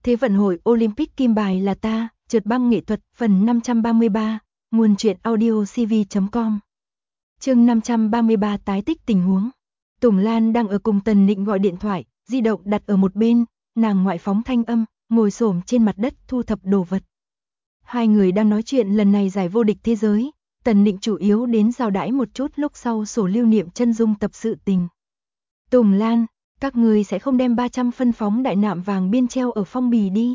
Thế vận hội Olympic kim bài là ta, trượt băng nghệ thuật, phần 533, nguồn truyện audio cv.com. Chương 533 tái tích tình huống. Tùng Lan đang ở cùng Tần Nịnh gọi điện thoại, di động đặt ở một bên, nàng ngoại phóng thanh âm, ngồi xổm trên mặt đất thu thập đồ vật. Hai người đang nói chuyện lần này giải vô địch thế giới, Tần Nịnh chủ yếu đến giao đãi một chút lúc sau sổ lưu niệm chân dung tập sự tình. Tùng Lan, các người sẽ không đem 300 phân phóng đại nạm vàng biên treo ở phong bì đi.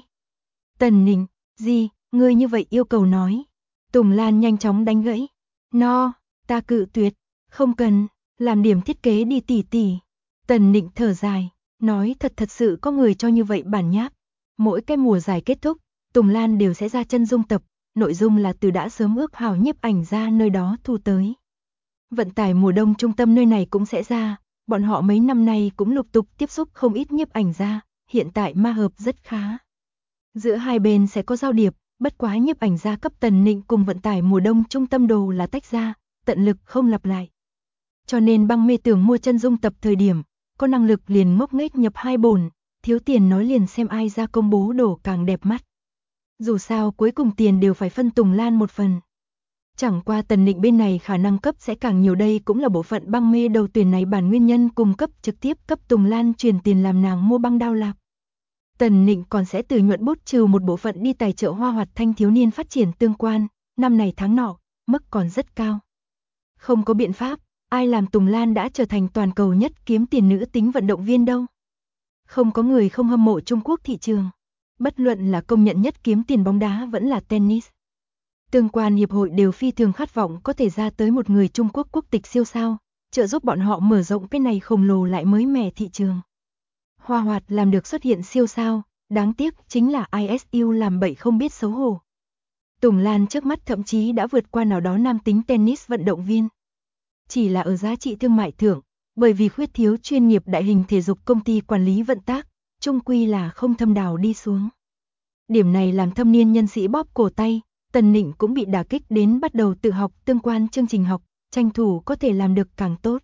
Tần Nịnh, gì, ngươi như vậy yêu cầu nói. Tùng Lan nhanh chóng đánh gãy. No, ta cự tuyệt, không cần, làm điểm thiết kế đi tỉ tỉ. Tần Nịnh thở dài, nói thật sự có người cho như vậy bản nháp. Mỗi cái mùa giải kết thúc, Tùng Lan đều sẽ ra chân dung tập, nội dung là từ đã sớm ước hảo nhiếp ảnh ra nơi đó thu tới. Vận tải mùa đông trung tâm nơi này cũng sẽ ra, bọn họ mấy năm nay cũng lục tục tiếp xúc không ít nhiếp ảnh ra, hiện tại ma hợp rất khá. Giữa hai bên sẽ có giao điệp, bất quá nhiếp ảnh ra cấp Tần Nịnh cùng vận tải mùa đông trung tâm đồ là tách ra, tận lực không lặp lại. Cho nên băng mê tưởng mua chân dung tập thời điểm, có năng lực liền ngốc nghếch nhập hai bổn, thiếu tiền nói liền xem ai ra công bố đồ càng đẹp mắt. Dù sao cuối cùng tiền đều phải phân Tùng Lan một phần. Chẳng qua Tần Nịnh bên này khả năng cấp sẽ càng nhiều, đây cũng là bộ phận băng mê đầu tuyển này bản nguyên nhân cung cấp trực tiếp cấp Tùng Lan truyền tiền làm nàng mua băng đao lạp. Tần Nịnh còn sẽ từ nhuận bút trừ một bộ phận đi tài trợ hoa hoạt thanh thiếu niên phát triển tương quan, năm này tháng nọ, mức còn rất cao. Không có biện pháp, ai làm Tùng Lan đã trở thành toàn cầu nhất kiếm tiền nữ tính vận động viên đâu. Không có người không hâm mộ Trung Quốc thị trường. Bất luận là công nhận nhất kiếm tiền bóng đá vẫn là tennis. Tương quan hiệp hội đều phi thường khát vọng có thể ra tới một người Trung Quốc quốc tịch siêu sao, trợ giúp bọn họ mở rộng cái này khổng lồ lại mới mẻ thị trường. Hoa hoạt làm được xuất hiện siêu sao, đáng tiếc chính là ISU làm bậy không biết xấu hổ. Tùng Lan trước mắt thậm chí đã vượt qua nào đó nam tính tennis vận động viên. Chỉ là ở giá trị thương mại thưởng, bởi vì khuyết thiếu chuyên nghiệp đại hình thể dục công ty quản lý vận tác, chung quy là không thâm đào đi xuống. Điểm này làm thâm niên nhân sĩ bóp cổ tay, Tần Nịnh cũng bị đả kích đến bắt đầu tự học tương quan chương trình học, tranh thủ có thể làm được càng tốt.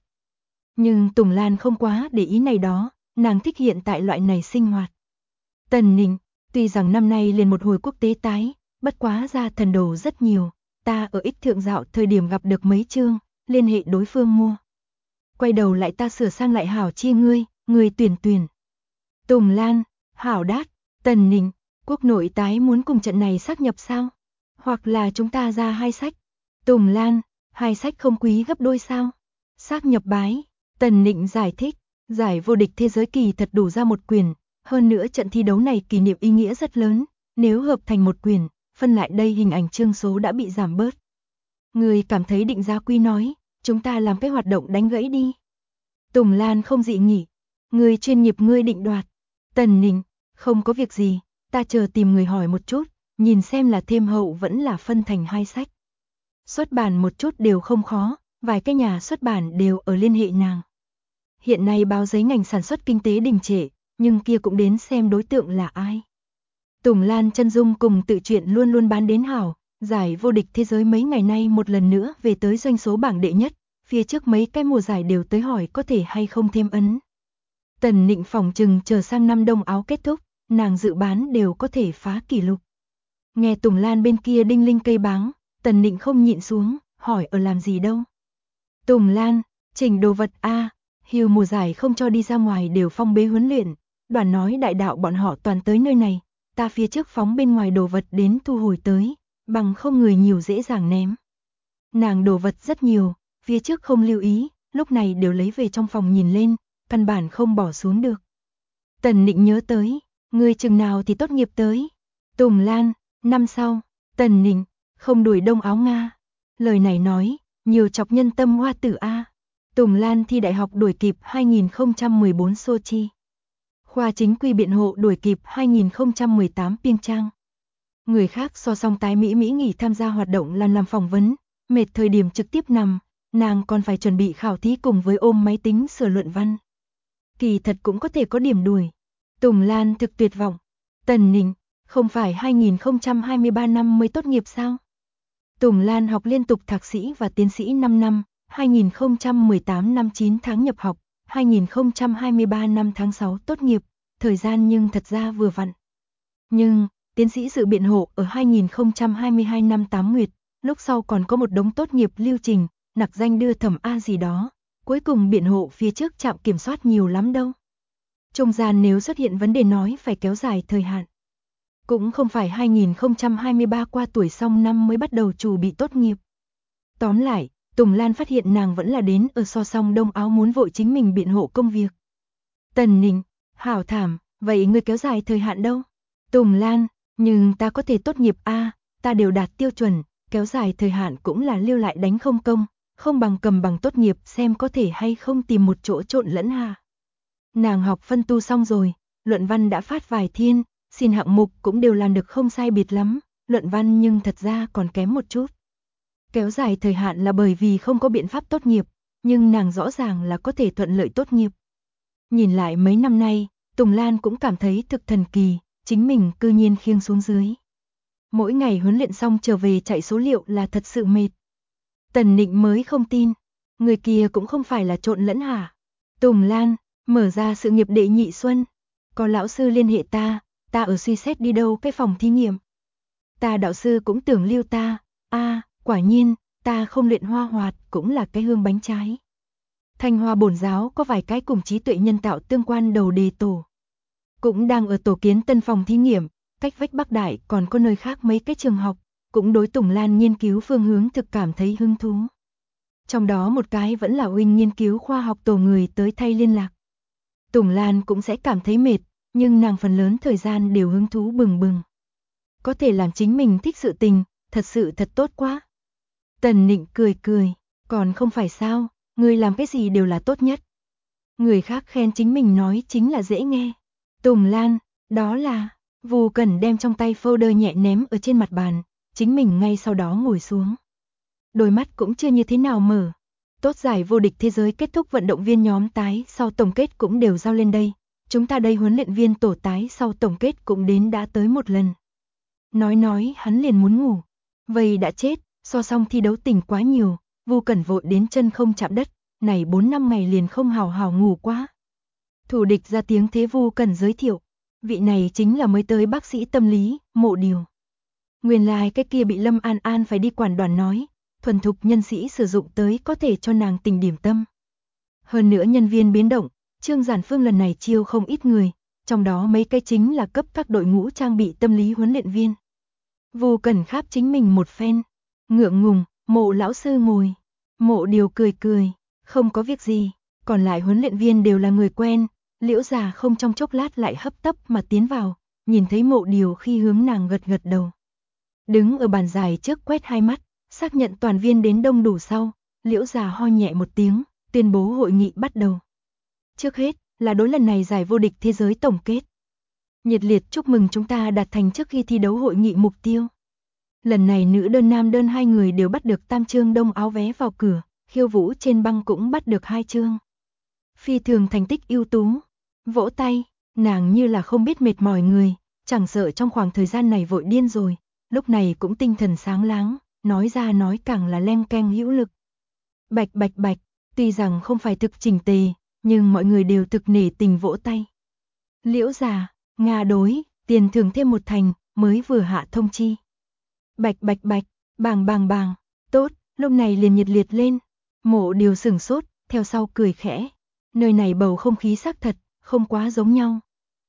Nhưng Tùng Lan không quá để ý này đó, nàng thích hiện tại loại này sinh hoạt. Tần Nịnh, tuy rằng năm nay liền một hồi quốc tế tái, bất quá ra thần đồ rất nhiều, ta ở ích thượng dạo thời điểm gặp được mấy chương, liên hệ đối phương mua. Quay đầu lại ta sửa sang lại hảo chia ngươi tuyển. Tùng Lan, hảo đát, Tần Nịnh, quốc nội tái muốn cùng trận này xác nhập sao? Hoặc là chúng ta ra hai sách. Tùng Lan, hai sách không quý gấp đôi sao? Xác nhập bái, Tần Nịnh giải thích, giải vô địch thế giới kỳ thật đủ ra một quyển, hơn nữa trận thi đấu này kỷ niệm ý nghĩa rất lớn, nếu hợp thành một quyển, phân lại đây hình ảnh chương số đã bị giảm bớt. Người cảm thấy Định Gia Quy nói, chúng ta làm cái hoạt động đánh gãy đi. Tùng Lan không dị nghị, người chuyên nghiệp ngươi định đoạt. Tần Nịnh, không có việc gì, ta chờ tìm người hỏi một chút, nhìn xem là thêm hậu vẫn là phân thành hai sách. Xuất bản một chút đều không khó, vài cái nhà xuất bản đều ở liên hệ nàng. Hiện nay báo giấy ngành sản xuất kinh tế đình trệ, nhưng kia cũng đến xem đối tượng là ai. Tùng Lan chân dung cùng tự truyện luôn luôn bán đến hảo, giải vô địch thế giới mấy ngày nay một lần nữa về tới doanh số bảng đệ nhất, phía trước mấy cái mùa giải đều tới hỏi có thể hay không thêm ấn. Tần Nịnh phỏng chừng chờ sang năm đông áo kết thúc, nàng dự bán đều có thể phá kỷ lục. Nghe Tùng Lan bên kia đinh linh cây báng, Tần Nịnh không nhịn xuống, hỏi ở làm gì đâu. Tùng Lan, chỉnh đồ vật a, Hiều mùa giải không cho đi ra ngoài đều phong bế huấn luyện, đoàn nói đại đạo bọn họ toàn tới nơi này, ta phía trước phóng bên ngoài đồ vật đến thu hồi tới, bằng không người nhiều dễ dàng ném. Nàng đồ vật rất nhiều, phía trước không lưu ý, lúc này đều lấy về trong phòng nhìn lên, căn bản không bỏ xuống được. Tần Nịnh nhớ tới, ngươi chừng nào thì tốt nghiệp tới. Tùng Lan, năm sau. Tần Nịnh, không đuổi đông áo Nga. Lời này nói, nhiều chọc nhân tâm hoa tử a. Tùng Lan thi đại học đuổi kịp 2014 Sochi. Khoa chính quy biện hộ đuổi kịp 2018 Pyeongchang. Người khác so song tái Mỹ nghỉ tham gia hoạt động làm phỏng vấn, mệt thời điểm trực tiếp nằm, nàng còn phải chuẩn bị khảo thí cùng với ôm máy tính sửa luận văn. Kỳ thật cũng có thể có điểm đuổi. Tùng Lan thực tuyệt vọng. Tần Nịnh, không phải 2023 năm mới tốt nghiệp sao? Tùng Lan học liên tục thạc sĩ và tiến sĩ 5 năm, 2018 năm 9 tháng nhập học, 2023 năm tháng 6 tốt nghiệp, thời gian nhưng thật ra vừa vặn. Nhưng, tiến sĩ dự biện hộ ở 2022 năm 8 nguyệt, lúc sau còn có một đống tốt nghiệp lưu trình, nặc danh đưa thẩm A gì đó, cuối cùng biện hộ phía trước trạm kiểm soát nhiều lắm đâu. Trung gian nếu xuất hiện vấn đề nói phải kéo dài thời hạn. Cũng không phải 2023 qua tuổi xong năm mới bắt đầu chuẩn bị tốt nghiệp. Tóm lại, Tùng Lan phát hiện nàng vẫn là đến ở so song đông áo muốn vội chính mình biện hộ công việc. Tần Ninh, hảo thảm, vậy ngươi kéo dài thời hạn đâu? Tùng Lan, nhưng ta có thể tốt nghiệp A, ta đều đạt tiêu chuẩn, kéo dài thời hạn cũng là lưu lại đánh không công, không bằng cầm bằng tốt nghiệp xem có thể hay không tìm một chỗ trộn lẫn hà. Nàng học phân tu xong rồi, luận văn đã phát vài thiên, xin hạng mục cũng đều làm được không sai biệt lắm, luận văn nhưng thật ra còn kém một chút. Kéo dài thời hạn là bởi vì không có biện pháp tốt nghiệp, nhưng nàng rõ ràng là có thể thuận lợi tốt nghiệp. Nhìn lại mấy năm nay, Tùng Lan cũng cảm thấy thực thần kỳ, chính mình cư nhiên khiêng xuống dưới. Mỗi ngày huấn luyện xong trở về chạy số liệu là thật sự mệt. Tần Nịnh mới không tin, người kia cũng không phải là trộn lẫn hả? Tùng Lan, mở ra sự nghiệp đệ nhị xuân, có lão sư liên hệ ta ở suy xét đi đâu cái phòng thí nghiệm. Ta đạo sư cũng tưởng lưu ta, quả nhiên, ta không luyện hoa hoạt cũng là cái hương bánh trái. Thanh Hoa bổn giáo có vài cái cùng trí tuệ nhân tạo tương quan đầu đề tổ. Cũng đang ở tổ kiến tân phòng thí nghiệm, cách vách Bắc Đại còn có nơi khác mấy cái trường học, cũng đối Tùng Lan nghiên cứu phương hướng thực cảm thấy hứng thú. Trong đó một cái vẫn là huynh nghiên cứu khoa học tổ người tới thay liên lạc. Tùng Lan cũng sẽ cảm thấy mệt, nhưng nàng phần lớn thời gian đều hứng thú bừng bừng. Có thể làm chính mình thích sự tình, thật sự thật tốt quá. Tần Nịnh cười cười, còn không phải sao, người làm cái gì đều là tốt nhất. Người khác khen chính mình nói chính là dễ nghe. Tùng Lan, đó là, Vu Cẩn đem trong tay folder nhẹ ném ở trên mặt bàn, chính mình ngay sau đó ngồi xuống. Đôi mắt cũng chưa như thế nào mở. Tốt giải vô địch thế giới kết thúc vận động viên nhóm tái sau tổng kết cũng đều giao lên đây. Chúng ta đây huấn luyện viên tổ tái sau tổng kết cũng đến đã tới một lần. Nói hắn liền muốn ngủ. Vậy đã chết, so xong thi đấu tỉnh quá nhiều, Vu Cẩn vội đến chân không chạm đất, này 4-5 ngày liền không hào hào ngủ quá. Thủ địch ra tiếng thế Vu Cẩn giới thiệu, vị này chính là mới tới bác sĩ tâm lý, Mộ Điều. Nguyên lai cái kia bị Lâm An An phải đi quản đoàn nói, thuần thục nhân sĩ sử dụng tới có thể cho nàng tỉnh điểm tâm. Hơn nữa nhân viên biến động, Trương Giản Phương lần này chiêu không ít người, trong đó mấy cái chính là cấp các đội ngũ trang bị tâm lý huấn luyện viên. Vu Cẩn kháp chính mình một phen, ngượng ngùng, Mộ lão sư ngồi. Mộ Điều cười cười, không có việc gì, còn lại huấn luyện viên đều là người quen, Liễu Già không trong chốc lát lại hấp tấp mà tiến vào, nhìn thấy Mộ Điều khi hướng nàng gật gật đầu. Đứng ở bàn dài trước quét hai mắt, xác nhận toàn viên đến đông đủ sau, Liễu Già ho nhẹ một tiếng, tuyên bố hội nghị bắt đầu. Trước hết, là đối lần này giải vô địch thế giới tổng kết. Nhiệt liệt chúc mừng chúng ta đạt thành trước khi thi đấu hội nghị mục tiêu. Lần này nữ đơn nam đơn hai người đều bắt được tam chương đông áo vé vào cửa, khiêu vũ trên băng cũng bắt được 2 chương. Phi thường thành tích ưu tú. Vỗ tay, nàng như là không biết mệt mỏi người, chẳng sợ trong khoảng thời gian này vội điên rồi, lúc này cũng tinh thần sáng láng, nói ra nói càng là leng keng hữu lực. Bạch bạch bạch, tuy rằng không phải thực chỉnh tề, nhưng mọi người đều thực nể tình vỗ tay. Liễu Già, Nga đối, tiền thưởng thêm 1 thành, mới vừa hạ thông chi. Bạch bạch bạch, bàng bàng bàng, tốt, lúc này liền nhiệt liệt lên. Mộ Điều sửng sốt, theo sau cười khẽ. Nơi này bầu không khí xác thật, không quá giống nhau.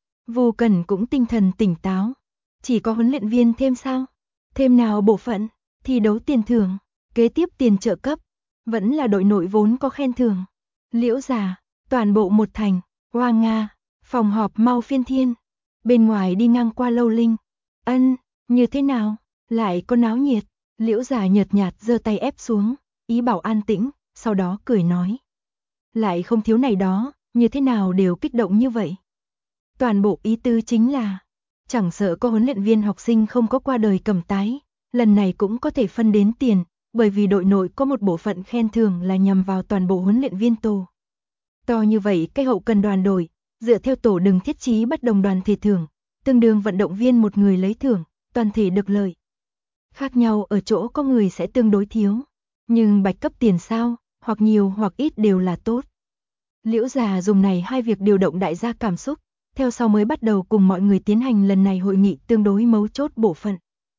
Vu Cẩn cũng tinh thần tỉnh táo. Chỉ có huấn luyện viên thêm sao? Thêm nào bộ phận, thi đấu tiền thưởng, kế tiếp tiền trợ cấp, vẫn là đội nội vốn có khen thưởng. Liễu Già, toàn bộ 1 thành, Hoa Nga, phòng họp mau phiên thiên. Bên ngoài đi ngang qua Lâu Linh. Ân, như thế nào? Lại có náo nhiệt. Liễu Già nhợt nhạt giơ tay ép xuống, ý bảo an tĩnh, sau đó cười nói. Lại không thiếu này đó, như thế nào đều kích động như vậy. Toàn bộ ý tứ chính là, chẳng sợ có huấn luyện viên học sinh không có qua đời cầm tái, lần này cũng có thể phân đến tiền, bởi vì đội nội có một bộ phận khen thưởng là nhằm vào toàn bộ huấn luyện viên tổ. To như vậy cái hậu cần đoàn đội, dựa theo tổ đừng thiết trí bất đồng đoàn thể thưởng, tương đương vận động viên một người lấy thưởng, toàn thể được lợi. Khác nhau ở chỗ có người sẽ tương đối thiếu, nhưng bạch cấp tiền sao, hoặc nhiều hoặc ít đều là tốt. Liễu Già dùng này 2 việc điều động đại gia cảm xúc, theo sau mới bắt đầu cùng mọi người tiến hành lần này hội nghị tương đối mấu chốt bộ phận.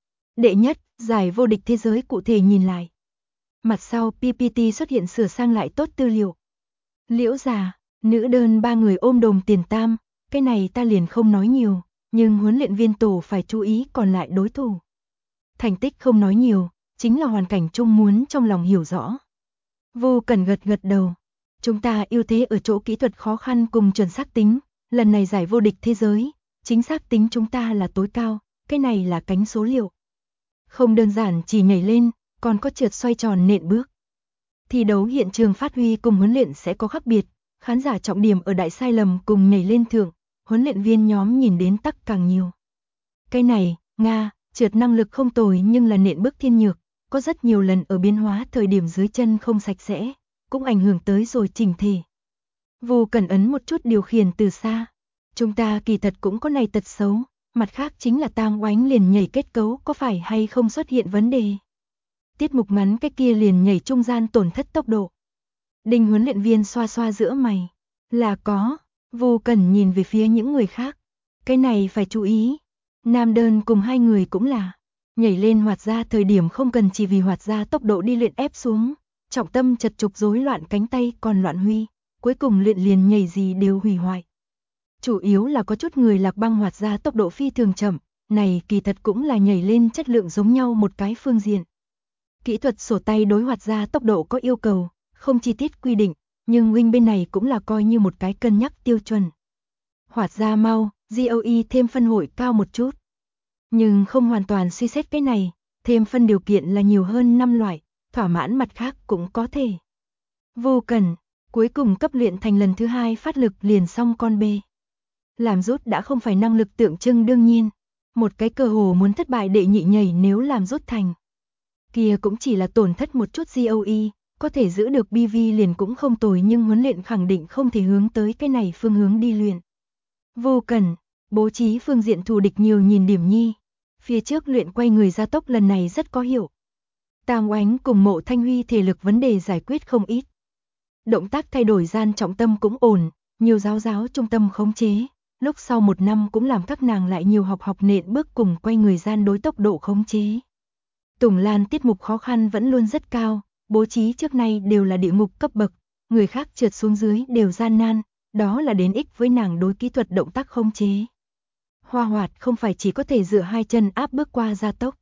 Đệ nhất, giải vô địch thế giới cụ thể nhìn lại. Mặt sau PPT xuất hiện sửa sang lại tốt tư liệu. Liễu già, nữ đơn 3 người ôm đồm tiền tam, cái này ta liền không nói nhiều, nhưng huấn luyện viên tổ phải chú ý còn lại đối thủ. Thành tích không nói nhiều, chính là hoàn cảnh chung muốn trong lòng hiểu rõ. Vô Cần gật gật đầu. Chúng ta ưu thế ở chỗ kỹ thuật khó khăn cùng chuẩn xác tính, lần này giải vô địch thế giới, chính xác tính chúng ta là tối cao, cái này là cánh số liệu. Không đơn giản chỉ nhảy lên, còn có trượt xoay tròn nện bước. Thi đấu hiện trường phát huy cùng huấn luyện sẽ có khác biệt, khán giả trọng điểm ở đại sai lầm cùng nhảy lên thượng, huấn luyện viên nhóm nhìn đến tắc càng nhiều. Cái này, Nga, trượt năng lực không tồi nhưng là nện bước thiên nhược, có rất nhiều lần ở biến hóa thời điểm dưới chân không sạch sẽ, cũng ảnh hưởng tới rồi chỉnh thể. Vô Cần ấn một chút điều khiển từ xa. Chúng ta kỳ thật cũng có này tật xấu, mặt khác chính là Tang Oánh liền nhảy kết cấu có phải hay không xuất hiện vấn đề. Tiết mục ngắn cái kia liền nhảy trung gian tổn thất tốc độ. Đinh huấn luyện viên xoa xoa giữa mày. Là có, Vô Cần nhìn về phía những người khác. Cái này phải chú ý. Nam đơn cùng hai người cũng là. Nhảy lên hoạt ra thời điểm không cần chỉ vì hoạt ra tốc độ đi luyện ép xuống. Trọng tâm chật trục rối loạn cánh tay còn loạn huy. Cuối cùng luyện liền nhảy gì đều hủy hoại. Chủ yếu là có chút người lạc băng hoạt ra tốc độ phi thường chậm. Này kỳ thật cũng là nhảy lên chất lượng giống nhau một cái phương diện. Kỹ thuật sổ tay đối hoạt ra tốc độ có yêu cầu, không chi tiết quy định, nhưng Wing bên này cũng là coi như một cái cân nhắc tiêu chuẩn. Hoạt ra mau, GOE thêm phân hội cao một chút. Nhưng không hoàn toàn suy xét cái này, thêm phân điều kiện là nhiều hơn 5 loại, thỏa mãn mặt khác cũng có thể. Vô Cần, cuối cùng cấp luyện thành lần thứ 2 phát lực liền xong con bê. Làm rút đã không phải năng lực tượng trưng đương nhiên, một cái cơ hồ muốn thất bại đệ nhị nhảy nếu làm rút thành. Kia cũng chỉ là tổn thất một chút GOE, có thể giữ được BV liền cũng không tồi nhưng huấn luyện khẳng định không thể hướng tới cái này phương hướng đi luyện. Vô Cần, bố trí phương diện thù địch nhiều nhìn điểm nhi. Phía trước luyện quay người gia tốc lần này rất có hiệu. Tang Oánh cùng Mộ Thanh Huy thể lực vấn đề giải quyết không ít. Động tác thay đổi gian trọng tâm cũng ổn, nhiều giáo trung tâm khống chế. Lúc sau 1 năm cũng làm các nàng lại nhiều học nện bước cùng quay người gian đối tốc độ khống chế. Tùng Lan tiết mục khó khăn vẫn luôn rất cao, bố trí trước nay đều là địa ngục cấp bậc, người khác trượt xuống dưới đều gian nan, đó là đến ích với nàng đối kỹ thuật động tác khống chế. Hoa Hoạt không phải chỉ có thể dựa 2 chân áp bước qua gia tốc.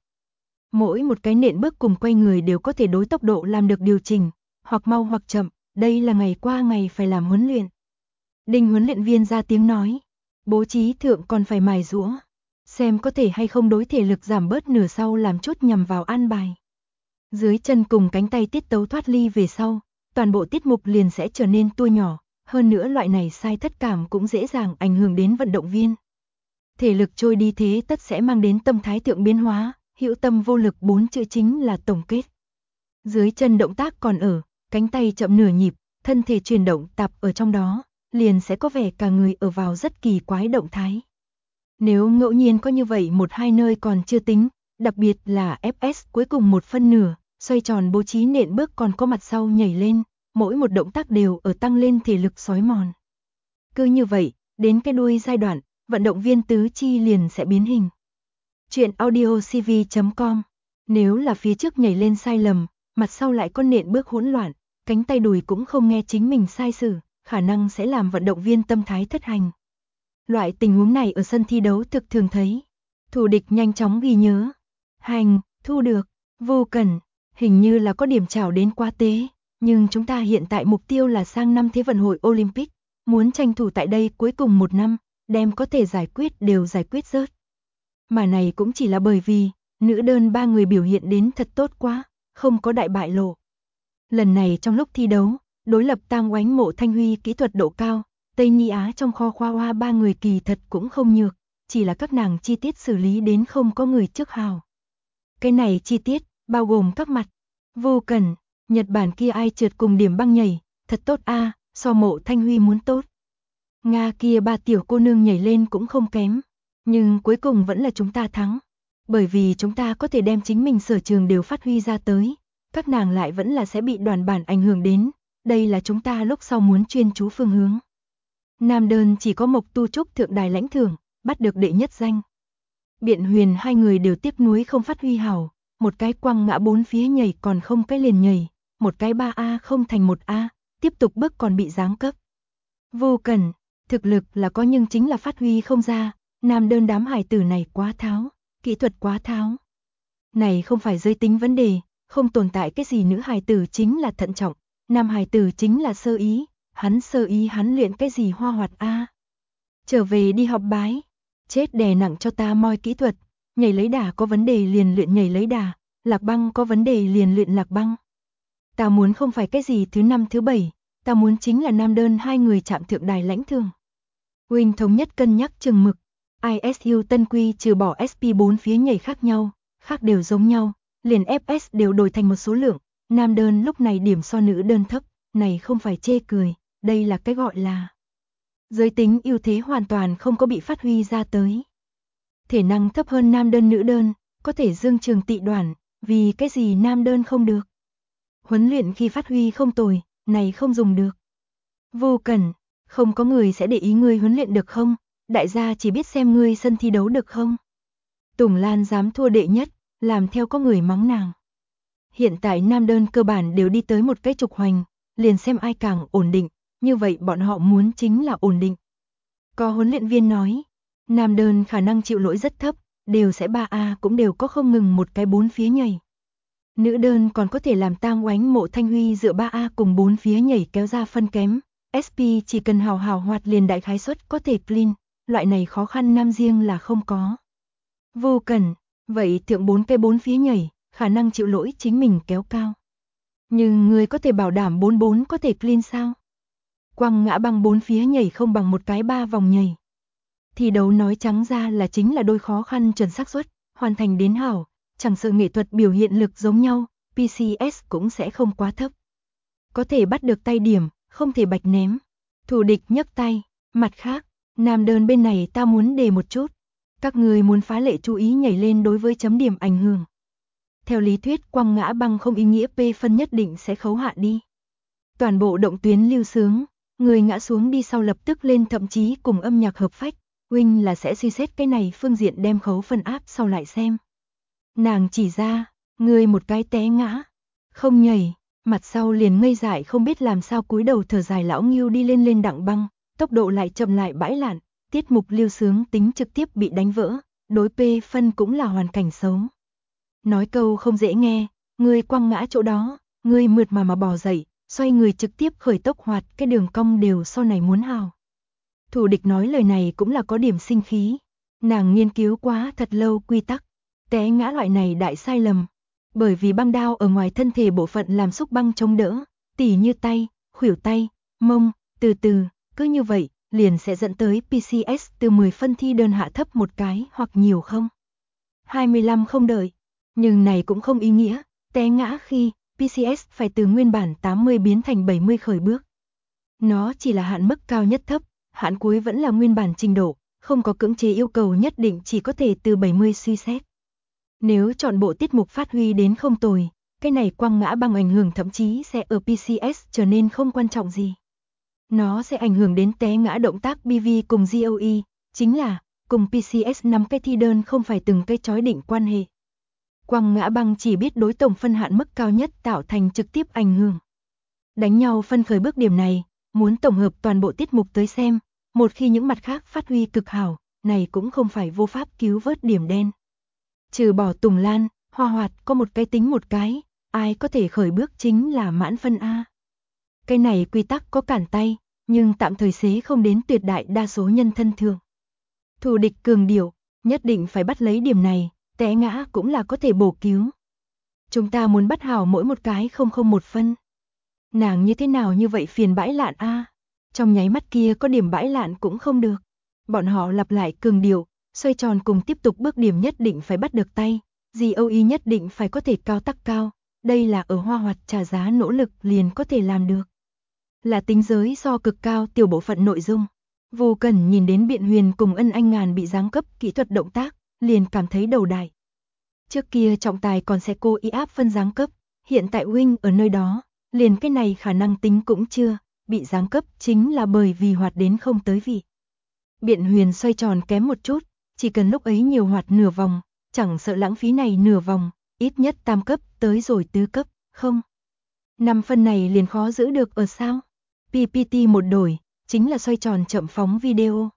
Mỗi một cái nện bước cùng quay người đều có thể đối tốc độ làm được điều chỉnh, hoặc mau hoặc chậm, đây là ngày qua ngày phải làm huấn luyện. Đinh huấn luyện viên ra tiếng nói, bố trí thượng còn phải mài giũa. Xem có thể hay không đối thể lực giảm bớt nửa sau làm chút nhằm vào an bài. Dưới chân cùng cánh tay tiết tấu thoát ly về sau, toàn bộ tiết mục liền sẽ trở nên tua nhỏ, hơn nữa loại này sai thất cảm cũng dễ dàng ảnh hưởng đến vận động viên. Thể lực trôi đi thế tất sẽ mang đến tâm thái thượng biến hóa, hữu tâm vô lực 4 chữ chính là tổng kết. Dưới chân động tác còn ở, cánh tay chậm nửa nhịp, thân thể chuyển động tạp ở trong đó, liền sẽ có vẻ cả người ở vào rất kỳ quái động thái. Nếu ngẫu nhiên có như vậy 1-2 nơi còn chưa tính, đặc biệt là FS cuối cùng 1/4, xoay tròn bố trí nện bước còn có mặt sau nhảy lên, mỗi một động tác đều ở tăng lên thể lực xói mòn. Cứ như vậy, đến cái đuôi giai đoạn, vận động viên tứ chi liền sẽ biến hình. Chuyện audiocv.com. Nếu là phía trước nhảy lên sai lầm, mặt sau lại có nện bước hỗn loạn, cánh tay đùi cũng không nghe chính mình sai sử, khả năng sẽ làm vận động viên tâm thái thất hành. Loại tình huống này ở sân thi đấu thực thường thấy. Thủ địch nhanh chóng ghi nhớ. Hành, thu được, Vô Cần, hình như là có điểm chảo đến quá tế, nhưng chúng ta hiện tại mục tiêu là sang năm Thế vận hội Olympic, muốn tranh thủ tại đây cuối cùng 1 năm, đem có thể giải quyết đều giải quyết rớt. Mà này cũng chỉ là bởi vì, nữ đơn 3 người biểu hiện đến thật tốt quá, không có đại bại lộ. Lần này trong lúc thi đấu, đối lập Tang Oánh Mộ Thanh Huy kỹ thuật độ cao, Tây Ni Á trong kho khoa hoa 3 người kỳ thật cũng không nhược, chỉ là các nàng chi tiết xử lý đến không có người trước hào. Cái này chi tiết, bao gồm các mặt. Vô Cần, Nhật Bản kia ai trượt cùng điểm băng nhảy, thật tốt a, so Mộ Thanh Huy muốn tốt. Nga kia 3 tiểu cô nương nhảy lên cũng không kém, nhưng cuối cùng vẫn là chúng ta thắng. Bởi vì chúng ta có thể đem chính mình sở trường đều phát huy ra tới, các nàng lại vẫn là sẽ bị đoàn bản ảnh hưởng đến, đây là chúng ta lúc sau muốn chuyên chú phương hướng. Nam đơn chỉ có Mộc Tu Trúc thượng đài lãnh thưởng, bắt được đệ nhất danh. Biện Huyền hai người đều tiếc nuối không phát huy hảo, một cái quăng ngã bốn phía nhảy còn không cái liền nhảy, một cái 3A không thành 1A, tiếp tục bước còn bị giáng cấp. Vô Cẩn, thực lực là có nhưng chính là phát huy không ra, nam đơn đám hài tử này quá tháo, kỹ thuật quá tháo. Này không phải giới tính vấn đề, không tồn tại cái gì nữ hài tử chính là thận trọng, nam hài tử chính là sơ ý, hắn sơ ý hắn luyện cái gì hoa hoạt a. Trở về đi học bái, chết đè nặng cho ta moi kỹ thuật, nhảy lấy đà có vấn đề liền luyện nhảy lấy đà, lạc băng có vấn đề liền luyện lạc băng. Ta muốn không phải cái gì thứ 5 thứ 7, ta muốn chính là nam đơn hai người chạm thượng đài lãnh thưởng. Huynh thống nhất cân nhắc chừng mực, ISU tân quy trừ bỏ SP4 phía nhảy khác nhau, khác đều giống nhau, liền FS đều đổi thành một số lượng, nam đơn lúc này điểm so nữ đơn thấp, này không phải chê cười, đây là cái gọi là giới tính ưu thế hoàn toàn không có bị phát huy ra tới. Thể năng thấp hơn nam đơn nữ đơn, có thể dương trường tị đoản, vì cái gì nam đơn không được. Huấn luyện khi phát huy không tồi, này không dùng được. Vô Cẩn, không có người sẽ để ý ngươi huấn luyện được không, đại gia chỉ biết xem ngươi sân thi đấu được không. Tùng Lan dám thua đệ nhất, làm theo có người mắng nàng. Hiện tại nam đơn cơ bản đều đi tới một cái trục hoành, liền xem ai càng ổn định, như vậy bọn họ muốn chính là ổn định. Có huấn luyện viên nói, nam đơn khả năng chịu lỗi rất thấp, đều sẽ 3A cũng đều có không ngừng một cái 4 phía nhảy. Nữ đơn còn có thể làm Tang Oánh Mộ Thanh Huy dựa 3A cùng 4 phía nhảy kéo ra phân kém, SP chỉ cần hào hào hoạt liền đại khái suất có thể clean, loại này khó khăn nam riêng là không có. Vô Cẩn, vậy thượng 4 cái 4 phía nhảy, khả năng chịu lỗi chính mình kéo cao. Nhưng người có thể bảo đảm 44 có thể clean sao? Quăng ngã bằng 4 phía nhảy không bằng một cái 3 vòng nhảy. Thi đấu nói trắng ra là chính là đôi khó khăn chuẩn xác suất, hoàn thành đến hảo, chẳng sợ nghệ thuật biểu hiện lực giống nhau, PCS cũng sẽ không quá thấp. Có thể bắt được tay điểm, không thể bạch ném. Thủ địch nhấc tay, mặt khác, nam đơn bên này ta muốn đề một chút. Các người muốn phá lệ chú ý nhảy lên đối với chấm điểm ảnh hưởng. Theo lý thuyết quăng ngã băng không ý nghĩa P phân nhất định sẽ khấu hạ đi. Toàn bộ động tuyến lưu sướng, người ngã xuống đi sau lập tức lên thậm chí cùng âm nhạc hợp phách, huynh là sẽ suy xét cái này phương diện đem khấu phân áp sau lại xem. Nàng chỉ ra, người một cái té ngã, không nhảy, mặt sau liền ngây dại không biết làm sao cúi đầu thở dài lão Ngưu đi lên đặng băng, tốc độ lại chậm lại bãi lạn, tiết mục lưu sướng tính trực tiếp bị đánh vỡ, đối P phân cũng là hoàn cảnh xấu. Nói câu không dễ nghe, người quăng ngã chỗ đó, người mượt mà bò dậy, xoay người trực tiếp khởi tốc hoạt, cái đường cong đều sau này muốn hào. Thủ địch nói lời này cũng là có điểm sinh khí, nàng nghiên cứu quá thật lâu quy tắc, té ngã loại này đại sai lầm, bởi vì băng đao ở ngoài thân thể bộ phận làm xúc băng chống đỡ, tỉ như tay, khuỷu tay, mông, từ từ, cứ như vậy, liền sẽ dẫn tới PCS từ 10 phân thi đơn hạ thấp một cái hoặc nhiều không. 25 không đợi, nhưng này cũng không ý nghĩa, té ngã khi PCS phải từ nguyên bản 80 biến thành 70 khởi bước. Nó chỉ là hạn mức cao nhất thấp, hạn cuối vẫn là nguyên bản trình độ, không có cưỡng chế yêu cầu nhất định chỉ có thể từ 70 suy xét. Nếu chọn bộ tiết mục phát huy đến không tồi, cái này quăng ngã bằng ảnh hưởng thậm chí sẽ ở PCS trở nên không quan trọng gì. Nó sẽ ảnh hưởng đến té ngã động tác BV cùng GOE, chính là cùng PCS 5 cái thi đơn không phải từng cái chói định quan hệ. Quăng ngã băng chỉ biết đối tổng phân hạn mức cao nhất tạo thành trực tiếp ảnh hưởng. Đánh nhau phân khởi bước điểm này, muốn tổng hợp toàn bộ tiết mục tới xem, một khi những mặt khác phát huy cực hảo, này cũng không phải vô pháp cứu vớt điểm đen. Trừ bỏ Tùng Lan, Hoa Hoạt có một cái tính một cái, ai có thể khởi bước chính là mãn phân A. Cái này quy tắc có cản tay, nhưng tạm thời xế không đến tuyệt đại đa số nhân thân thường. Thủ địch cường điệu, nhất định phải bắt lấy điểm này, té ngã cũng là có thể bổ cứu. Chúng ta muốn bắt hảo mỗi một cái 001 phân. Nàng như thế nào như vậy phiền bãi lạn A. Trong nháy mắt kia có điểm bãi lạn cũng không được. Bọn họ lặp lại cường điệu, xoay tròn cùng tiếp tục bước điểm nhất định phải bắt được tay, GOE nhất định phải có thể cao tắc cao, đây là ở Hoa Hoạt trả giá nỗ lực liền có thể làm được. Là tính giới so cực cao tiểu bộ phận nội dung. Vô Cẩn nhìn đến Biện Huyền cùng Ân Anh Ngàn bị giáng cấp kỹ thuật động tác, liền cảm thấy đầu đại. Trước kia trọng tài còn sẽ cố ý áp phân giáng cấp, hiện tại huynh ở nơi đó, liền cái này khả năng tính cũng chưa, bị giáng cấp chính là bởi vì hoạt đến không tới vị. Biện Huyền xoay tròn kém một chút, chỉ cần lúc ấy nhiều hoạt nửa vòng, chẳng sợ lãng phí này nửa vòng, ít nhất tam cấp tới rồi tứ cấp, không. 5 phân này liền khó giữ được ở sao? PPT một đổi, chính là xoay tròn chậm phóng video.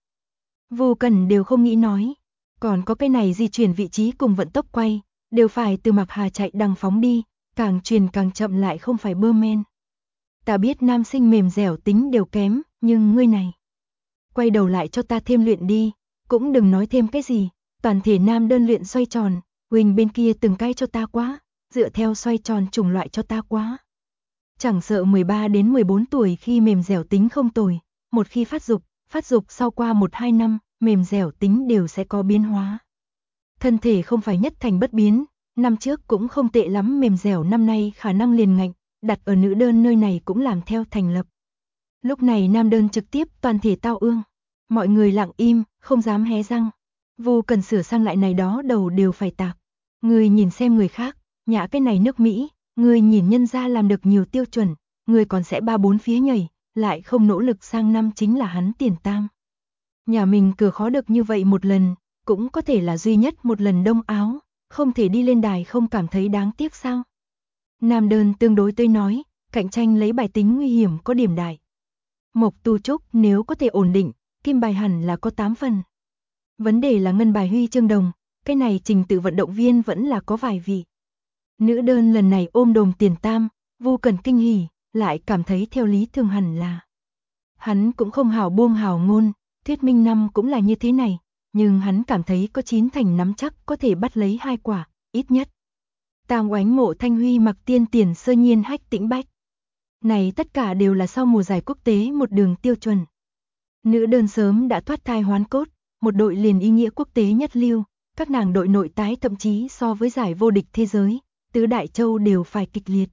Vô Cần đều không nghĩ nói, còn có cái này di chuyển vị trí cùng vận tốc quay, đều phải từ Mạc Hà chạy đằng phóng đi, càng truyền càng chậm lại không phải bơ men. Ta biết nam sinh mềm dẻo tính đều kém, nhưng ngươi này. Quay đầu lại cho ta thêm luyện đi, cũng đừng nói thêm cái gì, toàn thể nam đơn luyện xoay tròn, Huỳnh bên kia từng cái cho ta quá, dựa theo xoay tròn chủng loại cho ta quá. Chẳng sợ 13 đến 14 tuổi khi mềm dẻo tính không tồi, một khi phát dục sau qua 1-2 năm, mềm dẻo tính đều sẽ có biến hóa. Thân thể không phải nhất thành bất biến, năm trước cũng không tệ lắm, mềm dẻo năm nay khả năng liền ngạnh, đặt ở nữ đơn nơi này cũng làm theo thành lập. Lúc này nam đơn trực tiếp toàn thể tao ương, mọi người lặng im, không dám hé răng. Vô Cần sửa sang lại này đó đầu đều phải tạc. Người nhìn xem người khác, nhã cái này nước Mỹ, người nhìn nhân gia làm được nhiều tiêu chuẩn, người còn sẽ 3-4 phía nhảy, lại không nỗ lực sang năm chính là hắn tiền tam. Nhà mình cửa khó được như vậy một lần, cũng có thể là duy nhất một lần đông áo, không thể đi lên đài không cảm thấy đáng tiếc sao? Nam đơn tương đối tới nói, cạnh tranh lấy bài tính nguy hiểm có điểm đại. Mộc Tu Trúc nếu có thể ổn định, kim bài hẳn là có 8 phần. Vấn đề là ngân bài huy chương đồng, cái này trình tự vận động viên vẫn là có vài vị. Nữ đơn lần này ôm đồm tiền tam, Vô Cần kinh hỉ, lại cảm thấy theo lý thường hẳn là. Hắn cũng không hào buông hào ngôn, thuyết minh năm cũng là như thế này, nhưng hắn cảm thấy có 9 thành nắm chắc có thể bắt lấy 2 quả, ít nhất. Tam Oánh Mộ Thanh Huy Mặc Tiên Tiền Sơ Nhiên Hách Tĩnh Bách. Này tất cả đều là sau mùa giải quốc tế một đường tiêu chuẩn. Nữ đơn sớm đã thoát thai hoán cốt, một đội liền ý nghĩa quốc tế nhất lưu, các nàng đội nội tái thậm chí so với giải vô địch thế giới, tứ đại châu đều phải kịch liệt.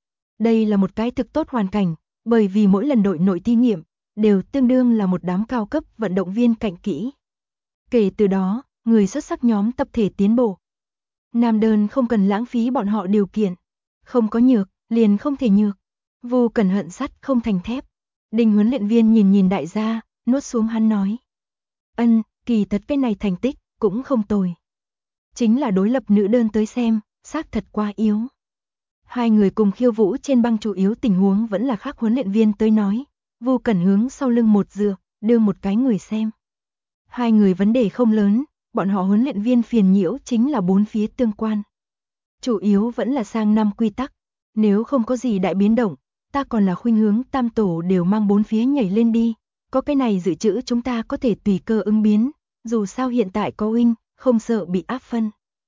Đây là một cái thực tốt hoàn cảnh, bởi vì mỗi lần đội nội thí nghiệm, đều tương đương là một đám cao cấp vận động viên cạnh kỹ. Kể từ đó, người xuất sắc nhóm tập thể tiến bộ. Nam đơn không cần lãng phí bọn họ điều kiện, không có nhược, liền không thể nhược. Vô Cần hận sắt không thành thép. Đinh huấn luyện viên nhìn đại gia, nuốt xuống hắn nói. Kỳ thật cái này thành tích, cũng không tồi. Chính là đối lập nữ đơn tới xem, xác thật quá yếu. Hai người cùng khiêu vũ trên băng chủ yếu tình huống vẫn là khác huấn luyện viên tới nói. Vô Cần hướng sau lưng một dựa, đưa một cái người xem. Hai người vấn đề không lớn, bọn họ huấn luyện viên phiền nhiễu chính là bốn phía tương quan. Chủ yếu vẫn là sang năm quy tắc, nếu không có gì đại biến động, ta còn là khuynh hướng tam tổ đều mang bốn phía nhảy lên đi, có cái này dự trữ chúng ta có thể tùy cơ ứng biến, dù sao hiện tại có Win, không sợ bị áp phân.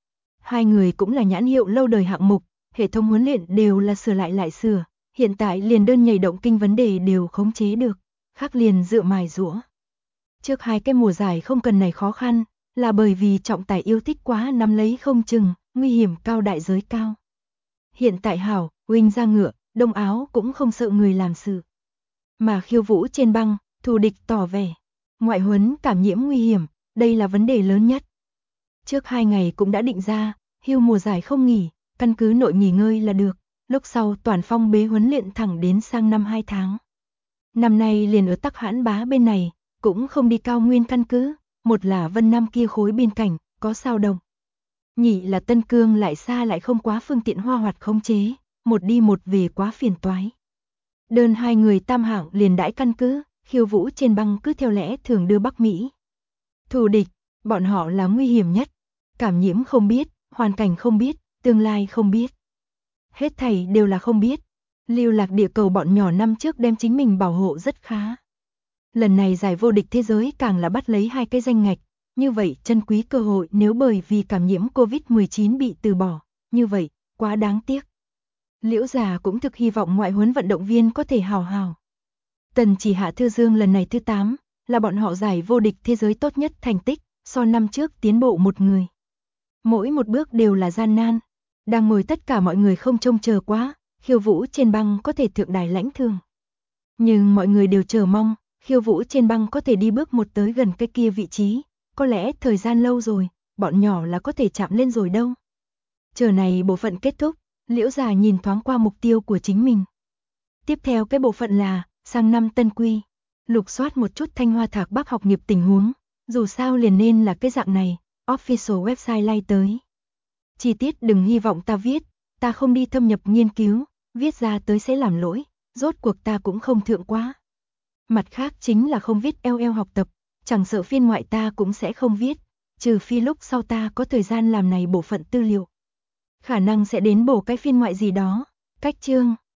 Hai người cũng là nhãn hiệu lâu đời hạng mục, hệ thống huấn luyện đều là sửa lại sửa, hiện tại liền đơn nhảy động kinh vấn đề đều khống chế được, khác liền dựa mài giũa. Trước hai cái mùa giải không cần này khó khăn, là bởi vì trọng tài yêu thích quá nắm lấy không chừng, nguy hiểm cao đại giới cao. Hiện tại hảo, Win ra ngựa, đông áo cũng không sợ người làm sự. Mà khiêu vũ trên băng, thù địch tỏ vẻ. Ngoại huấn cảm nhiễm nguy hiểm, đây là vấn đề lớn nhất. Trước 2 ngày cũng đã định ra, hưu mùa giải không nghỉ, căn cứ nội nghỉ ngơi là được. Lúc sau toàn phong bế huấn luyện thẳng đến sang năm 2 tháng. Năm nay liền ở Tắc Hãn Bá bên này, cũng không đi cao nguyên căn cứ. Một là Vân Nam kia khối biên cảnh, có sao đồng. Nhị là Tân Cương lại xa lại không quá phương tiện hoa hoạt khống chế, một đi một về quá phiền toái. Đơn hai người tam hạng liền đãi căn cứ, khiêu vũ trên băng cứ theo lẽ thường đưa Bắc Mỹ. Thù địch, bọn họ là nguy hiểm nhất. Cảm nhiễm không biết, hoàn cảnh không biết, tương lai không biết. Hết thảy đều là không biết. Lưu lạc địa cầu bọn nhỏ năm trước đem chính mình bảo hộ rất khá. Lần này giải vô địch thế giới càng là bắt lấy 2 cái danh ngạch. Như vậy chân quý cơ hội nếu bởi vì cảm nhiễm Covid-19 bị từ bỏ. Như vậy, quá đáng tiếc. Liễu Già cũng thực hy vọng ngoại huấn vận động viên có thể hào hào. Tần Chỉ Hạ Thư Dương lần này thứ 8, là bọn họ giải vô địch thế giới tốt nhất thành tích, so năm trước tiến bộ một người. Mỗi một bước đều là gian nan. Đang ngồi tất cả mọi người không trông chờ quá, khiêu vũ trên băng có thể thượng đài lãnh thường. Nhưng mọi người đều chờ mong, khiêu vũ trên băng có thể đi bước một tới gần cái kia vị trí. Có lẽ thời gian lâu rồi, bọn nhỏ là có thể chạm lên rồi đâu. Chờ này bộ phận kết thúc, Liễu Già nhìn thoáng qua mục tiêu của chính mình. Tiếp theo cái bộ phận là, sang năm Tân Quy. Lục soát một chút Thanh Hoa Thạc Bắc học nghiệp tình huống, dù sao liền nên là cái dạng này, official website lay tới. Chi tiết đừng hy vọng ta viết, ta không đi thâm nhập nghiên cứu, viết ra tới sẽ làm lỗi, rốt cuộc ta cũng không thượng quá. Mặt khác chính là không viết LL học tập, chẳng sợ phiên ngoại ta cũng sẽ không viết, trừ phi lúc sau ta có thời gian làm này bộ phận tư liệu. Khả năng sẽ đến bổ cái phiên ngoại gì đó, cách chương.